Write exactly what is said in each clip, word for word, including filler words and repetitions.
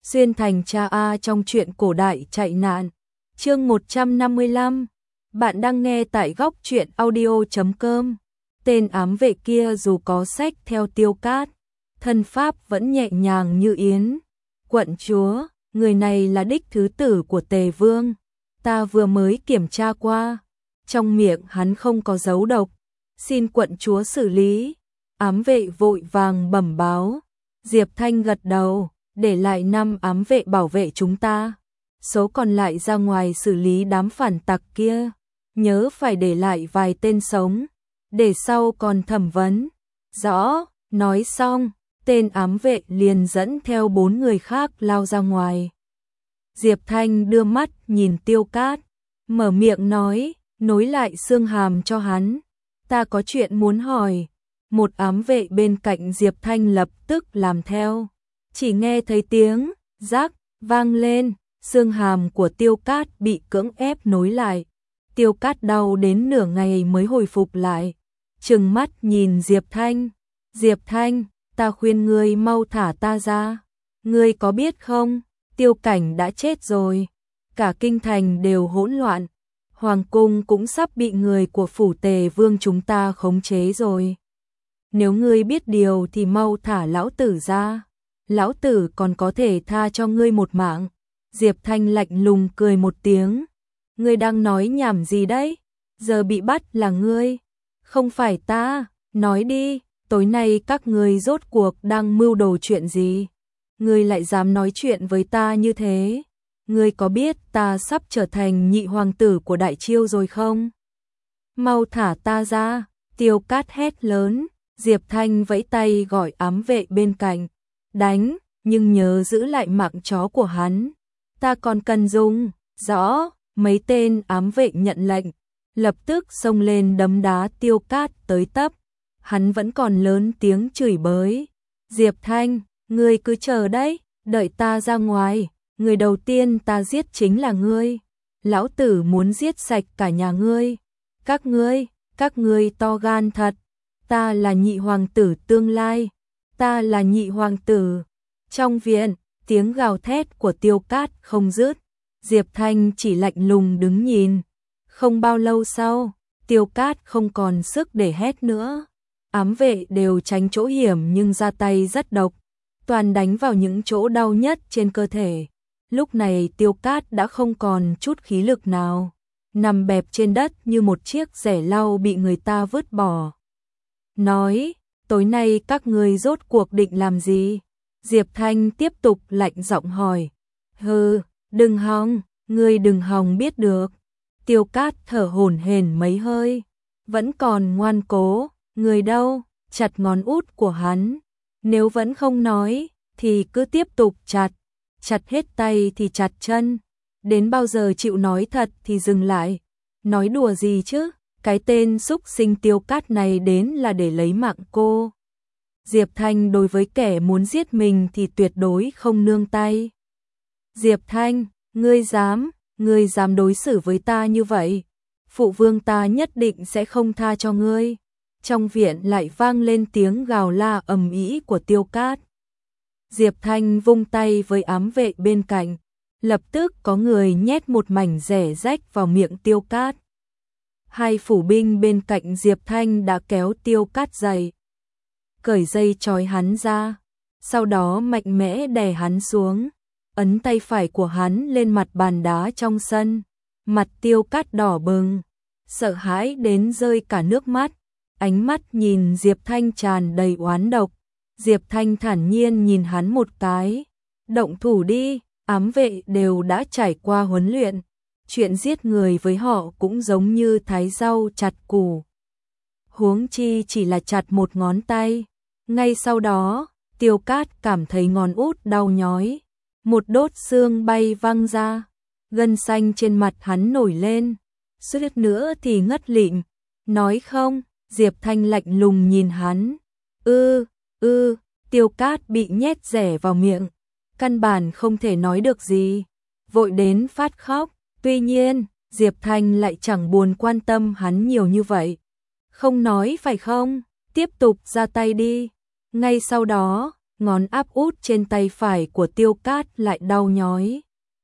Xuyên thành cha A trong truyện cổ đại chạy nạn. Chương một trăm năm mươi lăm. Bạn đang nghe tại góc truyện audio chấm com. Tên ám vệ kia dù có sách theo Tiêu Cát, thân pháp vẫn nhẹ nhàng như yến. Quận chúa, người này là đích thứ tử của Tề Vương. Ta vừa mới kiểm tra qua, trong miệng hắn không có dấu độc, xin quận chúa xử lý. Ám vệ vội vàng bẩm báo. Diệp Thanh gật đầu, để lại năm ám vệ bảo vệ chúng ta, số còn lại ra ngoài xử lý đám phản tặc kia, nhớ phải để lại vài tên sống, để sau còn thẩm vấn. Rõ. Nói xong, tên ám vệ liền dẫn theo bốn người khác lao ra ngoài. Diệp Thanh đưa mắt nhìn Tiêu Cát, mở miệng nói, nối lại xương hàm cho hắn, ta có chuyện muốn hỏi. Một ám vệ bên cạnh Diệp Thanh lập tức làm theo. Chỉ nghe thấy tiếng rắc vang lên, xương hàm của Tiêu Cát bị cưỡng ép nối lại. Tiêu Cát đau đến nửa ngày mới hồi phục lại, trừng mắt nhìn Diệp Thanh. Diệp Thanh, ta khuyên ngươi mau thả ta ra. Ngươi có biết không, Tiêu Cảnh đã chết rồi, cả kinh thành đều hỗn loạn, hoàng cung cũng sắp bị người của phủ Tề Vương chúng ta khống chế rồi. Nếu ngươi biết điều thì mau thả lão tử ra, lão tử còn có thể tha cho ngươi một mạng. Diệp Thanh lạnh lùng cười một tiếng, ngươi đang nói nhảm gì đấy, giờ bị bắt là ngươi, không phải ta, nói đi, tối nay các ngươi rốt cuộc đang mưu đồ chuyện gì? Ngươi lại dám nói chuyện với ta như thế? Ngươi có biết ta sắp trở thành nhị hoàng tử của Đại Chiêu rồi không? Mau thả ta ra, Tiêu Cát hét lớn. Diệp Thanh vẫy tay gọi ám vệ bên cạnh, đánh, nhưng nhớ giữ lại mạng chó của hắn. Ta còn cần dùng. Rõ. Mấy tên ám vệ nhận lệnh, lập tức xông lên đấm đá Tiêu Cát tới tấp. Hắn vẫn còn lớn tiếng chửi bới. Diệp Thanh, ngươi cứ chờ đấy, đợi ta ra ngoài, người đầu tiên ta giết chính là ngươi. Lão tử muốn giết sạch cả nhà ngươi. Các ngươi, các ngươi to gan thật. Ta là nhị hoàng tử tương lai, ta là nhị hoàng tử. Trong viện, tiếng gào thét của Tiêu Cát không dứt, Diệp Thanh chỉ lạnh lùng đứng nhìn. Không bao lâu sau, Tiêu Cát không còn sức để hét nữa. Ám vệ đều tránh chỗ hiểm nhưng ra tay rất độc, toàn đánh vào những chỗ đau nhất trên cơ thể. Lúc này Tiêu Cát đã không còn chút khí lực nào, nằm bẹp trên đất như một chiếc rẻ lau bị người ta vứt bỏ. Nói, tối nay các ngươi rốt cuộc định làm gì? Diệp Thanh tiếp tục lạnh giọng hỏi. Hừ, đừng hòng, ngươi đừng hòng biết được. Tiêu Cát thở hổn hển mấy hơi, vẫn còn ngoan cố. Người đâu? Chặt ngón út của hắn. Nếu vẫn không nói, thì cứ tiếp tục chặt. Chặt hết tay thì chặt chân. Đến bao giờ chịu nói thật thì dừng lại. Nói đùa gì chứ? Cái tên xúc sinh Tiêu Cát này đến là để lấy mạng cô. Diệp Thanh đối với kẻ muốn giết mình thì tuyệt đối không nương tay. Diệp Thanh, ngươi dám, ngươi dám đối xử với ta như vậy, phụ vương ta nhất định sẽ không tha cho ngươi. Trong viện lại vang lên tiếng gào la ầm ĩ của Tiêu Cát. Diệp Thanh vung tay với ám vệ bên cạnh, lập tức có người nhét một mảnh rẻ rách vào miệng Tiêu Cát. Hai phủ binh bên cạnh Diệp Thanh đã kéo Tiêu Cát dậy, cởi dây trói hắn ra, sau đó mạnh mẽ đè hắn xuống, ấn tay phải của hắn lên mặt bàn đá trong sân. Mặt Tiêu Cát đỏ bừng, sợ hãi đến rơi cả nước mắt, ánh mắt nhìn Diệp Thanh tràn đầy oán độc. Diệp Thanh thản nhiên nhìn hắn một cái, động thủ đi, ám vệ đều đã trải qua huấn luyện. Chuyện giết người với họ cũng giống như thái rau chặt củ, huống chi chỉ là chặt một ngón tay. Ngay sau đó, Tiêu Cát cảm thấy ngón út đau nhói, một đốt xương bay văng ra, gân xanh trên mặt hắn nổi lên, suýt nữa thì ngất lịm. Nói không? Diệp Thanh lạnh lùng nhìn hắn. Ư, ư, Tiêu Cát bị nhét rẻ vào miệng, căn bản không thể nói được gì, vội đến phát khóc. Tuy nhiên, Diệp Thanh lại chẳng buồn quan tâm hắn nhiều như vậy. Không nói phải không? Tiếp tục ra tay đi. Ngay sau đó, ngón áp út trên tay phải của Tiêu Cát lại đau nhói.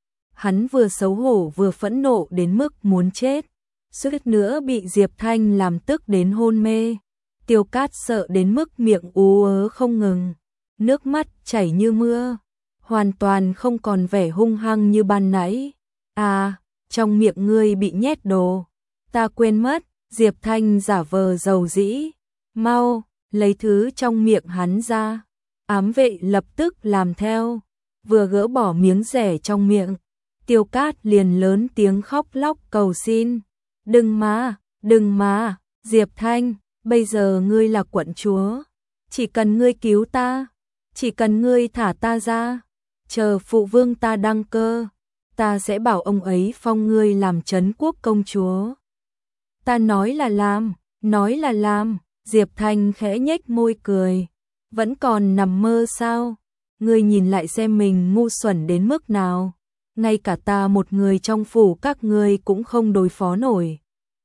Hắn vừa xấu hổ vừa phẫn nộ đến mức muốn chết, suýt nữa bị Diệp Thanh làm tức đến hôn mê. Tiêu Cát sợ đến mức miệng ú ớ không ngừng, nước mắt chảy như mưa, hoàn toàn không còn vẻ hung hăng như ban nãy. À, trong miệng ngươi bị nhét đồ, ta quên mất. Diệp Thanh giả vờ dầu dĩ, mau, lấy thứ trong miệng hắn ra. Ám vệ lập tức làm theo, vừa gỡ bỏ miếng rẻ trong miệng, Tiêu Cát liền lớn tiếng khóc lóc cầu xin. Đừng mà, đừng mà, Diệp Thanh, bây giờ ngươi là quận chúa, chỉ cần ngươi cứu ta, chỉ cần ngươi thả ta ra, chờ phụ vương ta đăng cơ, ta sẽ bảo ông ấy phong ngươi làm trấn quốc công chúa. Ta nói là làm, nói là làm. Diệp Thanh khẽ nhếch môi cười. Vẫn còn nằm mơ sao? Ngươi nhìn lại xem mình ngu xuẩn đến mức nào. Ngay cả ta một người trong phủ các ngươi cũng không đối phó nổi.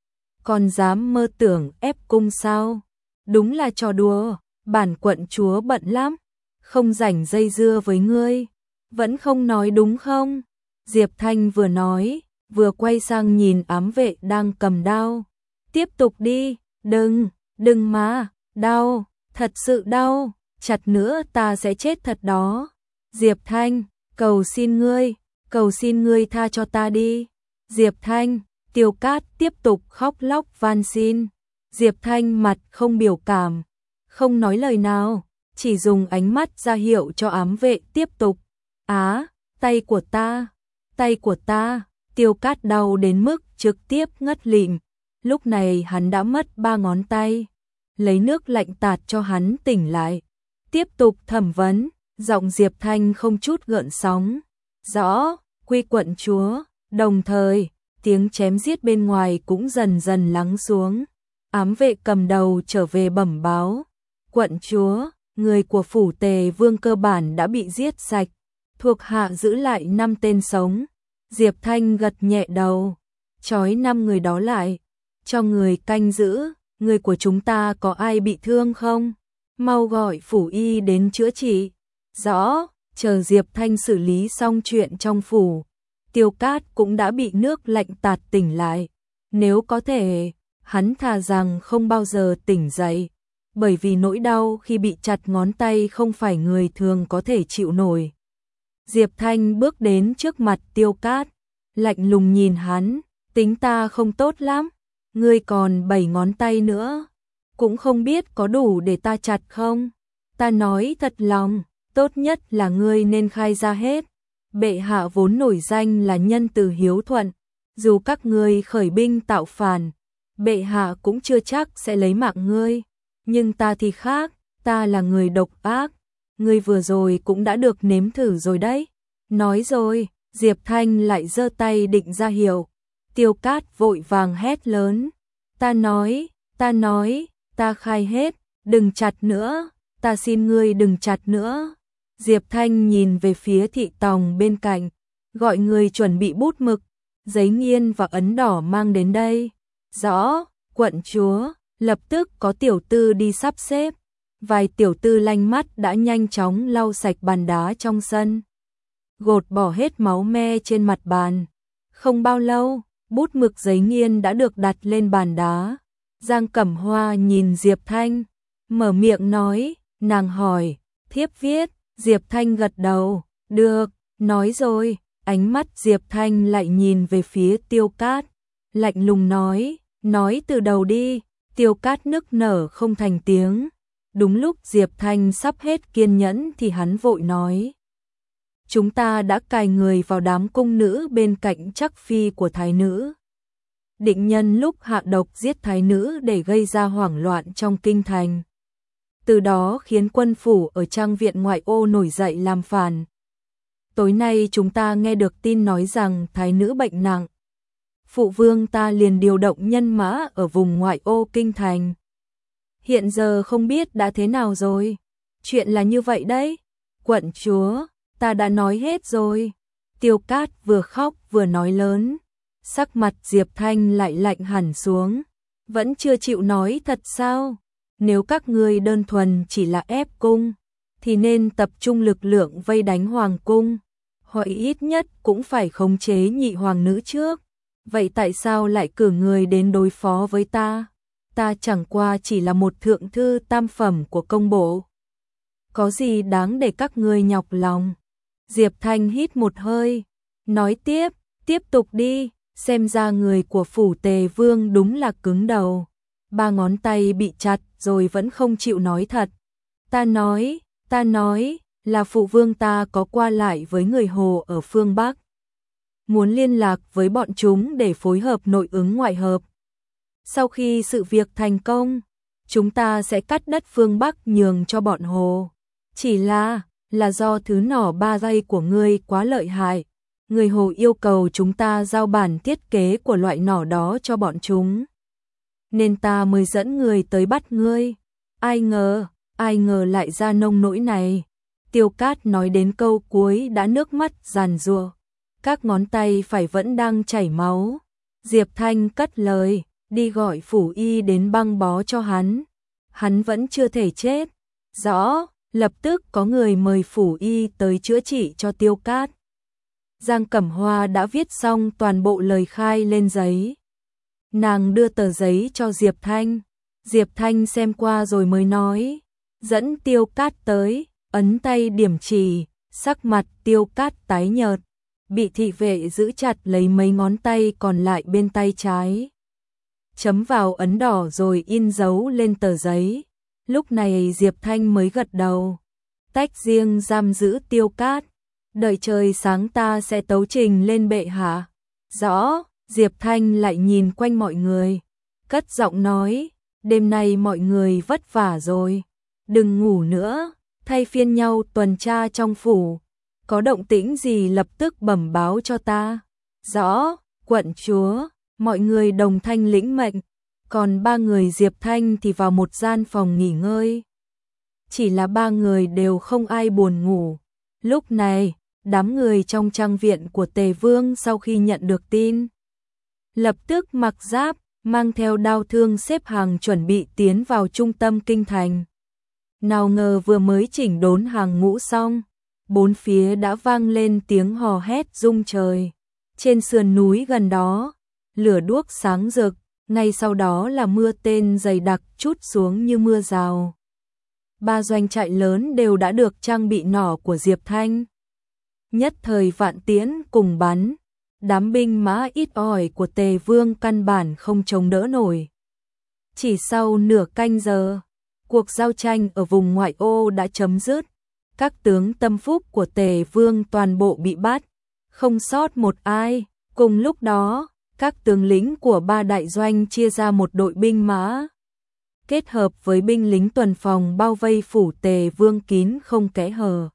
Còn dám mơ tưởng ép cung sao? Đúng là trò đùa, bản quận chúa bận lắm, không rảnh dây dưa với ngươi. Vẫn không nói đúng không? Diệp Thanh vừa nói, vừa quay sang nhìn ám vệ đang cầm đao. Tiếp tục đi, đừng, đừng mà, đau, thật sự đau, chặt nữa ta sẽ chết thật đó. Diệp Thanh, cầu xin ngươi, cầu xin ngươi tha cho ta đi. Diệp Thanh, Tiêu Cát tiếp tục khóc lóc van xin. Diệp Thanh mặt không biểu cảm, không nói lời nào, chỉ dùng ánh mắt ra hiệu cho ám vệ tiếp tục. Á, tay của ta, tay của ta. Tiêu Cát đau đến mức trực tiếp ngất lịm. Lúc này hắn đã mất ba ngón tay, lấy nước lạnh tạt cho hắn tỉnh lại. Tiếp tục thẩm vấn, giọng Diệp Thanh không chút gợn sóng. Rõ, quy quận chúa. Đồng thời, tiếng chém giết bên ngoài cũng dần dần lắng xuống. Ám vệ cầm đầu trở về bẩm báo. Quận chúa, người của phủ Tề Vương cơ bản đã bị giết sạch, thuộc hạ giữ lại năm tên sống. Diệp Thanh gật nhẹ đầu, trói năm người đó lại, cho người canh giữ. Người của chúng ta có ai bị thương không? Mau gọi phủ y đến chữa trị. Rõ, chờ Diệp Thanh xử lý xong chuyện trong phủ, Tiêu Cát cũng đã bị nước lạnh tạt tỉnh lại. Nếu có thể, hắn thà rằng không bao giờ tỉnh dậy, bởi vì nỗi đau khi bị chặt ngón tay không phải người thường có thể chịu nổi. Diệp Thanh bước đến trước mặt Tiêu Cát, lạnh lùng nhìn hắn, tính ta không tốt lắm, ngươi còn bảy ngón tay nữa, cũng không biết có đủ để ta chặt không? Ta nói thật lòng, tốt nhất là ngươi nên khai ra hết. Bệ hạ vốn nổi danh là nhân từ hiếu thuận, dù các ngươi khởi binh tạo phản, bệ hạ cũng chưa chắc sẽ lấy mạng ngươi, nhưng ta thì khác, ta là người độc ác, ngươi vừa rồi cũng đã được nếm thử rồi đấy. Nói rồi, Diệp Thanh lại giơ tay định ra hiệu. Tiêu Cát vội vàng hét lớn, ta nói, ta nói, ta khai hết, đừng chặt nữa, ta xin ngươi đừng chặt nữa. Diệp Thanh nhìn về phía thị tòng bên cạnh, gọi người chuẩn bị bút mực, giấy nghiên và ấn đỏ mang đến đây. Rõ, quận chúa. Lập tức có tiểu tư đi sắp xếp. Vài tiểu tư lanh mắt đã nhanh chóng lau sạch bàn đá trong sân, gột bỏ hết máu me trên mặt bàn. Không bao lâu, bút mực giấy nghiên đã được đặt lên bàn đá. Giang Cẩm Hoa nhìn Diệp Thanh, mở miệng nói, nàng hỏi, thiếp viết. Diệp Thanh gật đầu, được, nói rồi. Ánh mắt Diệp Thanh lại nhìn về phía Tiêu Cát, lạnh lùng nói, nói từ đầu đi. Tiêu Cát nức nở không thành tiếng. Đúng lúc Diệp Thanh sắp hết kiên nhẫn thì hắn vội nói, chúng ta đã cài người vào đám cung nữ bên cạnh Trắc phi của thái nữ, định nhân lúc hạ độc giết thái nữ để gây ra hoảng loạn trong kinh thành, từ đó khiến quân phủ ở trang viện ngoại ô nổi dậy làm phản. Tối nay chúng ta nghe được tin nói rằng thái nữ bệnh nặng, phụ vương ta liền điều động nhân mã ở vùng ngoại ô kinh thành. Hiện giờ không biết đã thế nào rồi. Chuyện là như vậy đấy. Quận chúa, ta đã nói hết rồi. Tiêu Cát vừa khóc vừa nói lớn. Sắc mặt Diệp Thanh lại lạnh hẳn xuống. Vẫn chưa chịu nói thật sao? Nếu các ngươi đơn thuần chỉ là ép cung, thì nên tập trung lực lượng vây đánh hoàng cung, hoặc ít nhất cũng phải khống chế nhị hoàng nữ trước. Vậy tại sao lại cử người đến đối phó với ta? Ta chẳng qua chỉ là một thượng thư tam phẩm của công bộ. Có gì đáng để các ngươi nhọc lòng? Diệp Thanh hít một hơi, nói tiếp, tiếp tục đi, xem ra người của phủ Tề Vương đúng là cứng đầu. Ba ngón tay bị chặt rồi vẫn không chịu nói thật. Ta nói, ta nói, là phụ vương ta có qua lại với người Hồ ở phương Bắc. Muốn liên lạc với bọn chúng để phối hợp nội ứng ngoại hợp. Sau khi sự việc thành công, chúng ta sẽ cắt đất phương Bắc nhường cho bọn Hồ. Chỉ là, là do thứ nỏ ba giây của ngươi quá lợi hại. Người Hồ yêu cầu chúng ta giao bản thiết kế của loại nỏ đó cho bọn chúng. Nên ta mới dẫn người tới bắt ngươi. Ai ngờ, ai ngờ lại ra nông nỗi này. Tiêu Cát nói đến câu cuối đã nước mắt giàn giụa. Các ngón tay phải vẫn đang chảy máu. Diệp Thanh cất lời, đi gọi phủ y đến băng bó cho hắn. Hắn vẫn chưa thể chết. Rõ, lập tức có người mời phủ y tới chữa trị cho Tiêu Cát. Giang Cẩm Hoa đã viết xong toàn bộ lời khai lên giấy. Nàng đưa tờ giấy cho Diệp Thanh. Diệp Thanh xem qua rồi mới nói, dẫn Tiêu Cát tới, ấn tay điểm chỉ, sắc mặt Tiêu Cát tái nhợt, bị thị vệ giữ chặt lấy mấy ngón tay còn lại bên tay trái. Chấm vào ấn đỏ rồi in dấu lên tờ giấy. Lúc này Diệp Thanh mới gật đầu. Tách riêng giam giữ Tiêu Cát. Đợi trời sáng ta sẽ tấu trình lên bệ hạ. Rõ, Diệp Thanh lại nhìn quanh mọi người. Cất giọng nói, đêm nay mọi người vất vả rồi. Đừng ngủ nữa, thay phiên nhau tuần tra trong phủ. Có động tĩnh gì lập tức bẩm báo cho ta. Rõ, quận chúa, mọi người đồng thanh lĩnh mệnh. Còn ba người Diệp Thanh thì vào một gian phòng nghỉ ngơi. Chỉ là ba người đều không ai buồn ngủ. Lúc này, đám người trong trang viện của Tề Vương sau khi nhận được tin, lập tức mặc giáp, mang theo đao thương xếp hàng chuẩn bị tiến vào trung tâm kinh thành. Nào ngờ vừa mới chỉnh đốn hàng ngũ xong, bốn phía đã vang lên tiếng hò hét rung trời. Trên sườn núi gần đó, lửa đuốc sáng rực, ngay sau đó là mưa tên dày đặc trút xuống như mưa rào. Ba doanh trại lớn đều đã được trang bị nỏ của Diệp Thanh. Nhất thời vạn tiễn cùng bắn, đám binh mã ít ỏi của Tề Vương căn bản không chống đỡ nổi. Chỉ sau nửa canh giờ, cuộc giao tranh ở vùng ngoại ô đã chấm dứt. Các tướng tâm phúc của Tề Vương toàn bộ bị bắt, không sót một ai. Cùng lúc đó, các tướng lĩnh của ba đại doanh chia ra một đội binh mã, kết hợp với binh lính tuần phòng bao vây phủ Tề Vương kín không kẽ hở.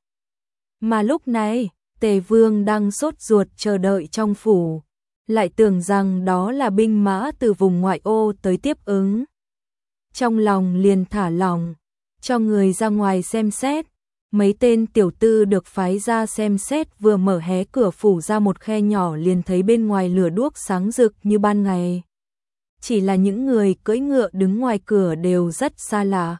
Mà lúc này, Tề Vương đang sốt ruột chờ đợi trong phủ, lại tưởng rằng đó là binh mã từ vùng ngoại ô tới tiếp ứng. Trong lòng liền thả lỏng, cho người ra ngoài xem xét. Mấy tên tiểu tư được phái ra xem xét vừa mở hé cửa phủ ra một khe nhỏ liền thấy bên ngoài lửa đuốc sáng rực như ban ngày. Chỉ là những người cưỡi ngựa đứng ngoài cửa đều rất xa lạ.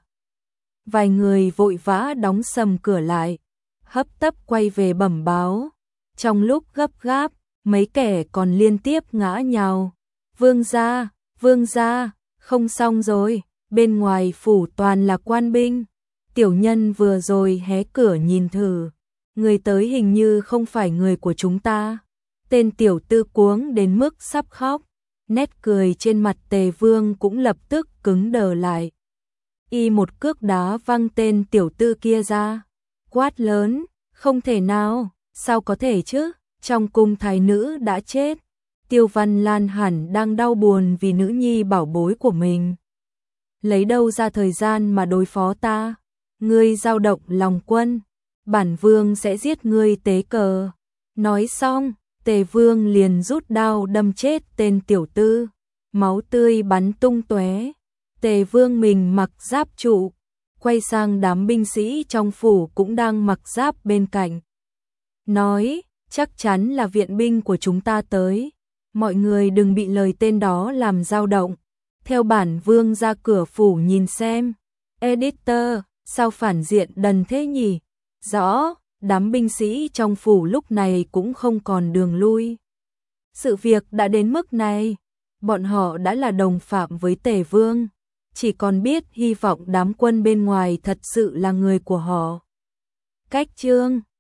Vài người vội vã đóng sầm cửa lại, hấp tấp quay về bẩm báo. Trong lúc gấp gáp, mấy kẻ còn liên tiếp ngã nhào. Vương gia, vương gia, không xong rồi, bên ngoài phủ toàn là quan binh. Tiểu nhân vừa rồi hé cửa nhìn thử, người tới hình như không phải người của chúng ta. Tên tiểu tư cuống đến mức sắp khóc, nét cười trên mặt Tề Vương cũng lập tức cứng đờ lại. Y một cước đá văng tên tiểu tư kia ra, quát lớn, không thể nào, sao có thể chứ, trong cung thái nữ đã chết. Tiêu Văn Lan hẳn đang đau buồn vì nữ nhi bảo bối của mình. Lấy đâu ra thời gian mà đối phó ta? Ngươi dao động lòng quân, bản vương sẽ giết ngươi tế cờ. Nói xong, Tề Vương liền rút đao đâm chết tên tiểu tư, máu tươi bắn tung tóe. Tề Vương mình mặc giáp trụ, quay sang đám binh sĩ trong phủ cũng đang mặc giáp bên cạnh. Nói, chắc chắn là viện binh của chúng ta tới. Mọi người đừng bị lời tên đó làm dao động. Theo bản vương ra cửa phủ nhìn xem. Editor Sao phản diện đần thế nhỉ? Rõ, đám binh sĩ trong phủ lúc này cũng không còn đường lui. Sự việc đã đến mức này, bọn họ đã là đồng phạm với Tề Vương, chỉ còn biết hy vọng đám quân bên ngoài thật sự là người của họ. Cách chương